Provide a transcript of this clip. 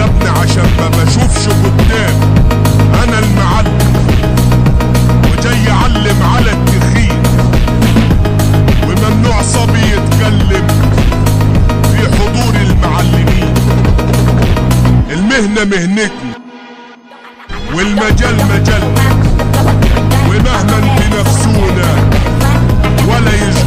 يا ابني عشان ما بشوفش قدام، انا المعلم وجاي اعلم على التخين، وممنوع صبي يتكلم في حضور المعلمين. المهنة مهنتنا والمجال مجالنا، ومهما بنفسونا ولا